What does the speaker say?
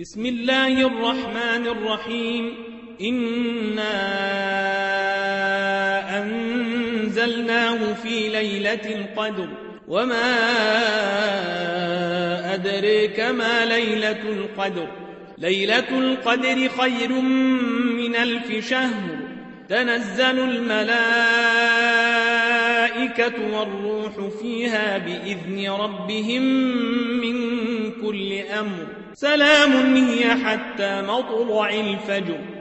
بسم الله الرحمن الرحيم إنا أنزلناه في ليلة القدر وما أدريك ما ليلة القدر ليلة القدر خير من 1000 شهر تنزل الملائكة والروح فيها بإذن ربهم من كل أمر سلام هي حتى مطلع الفجر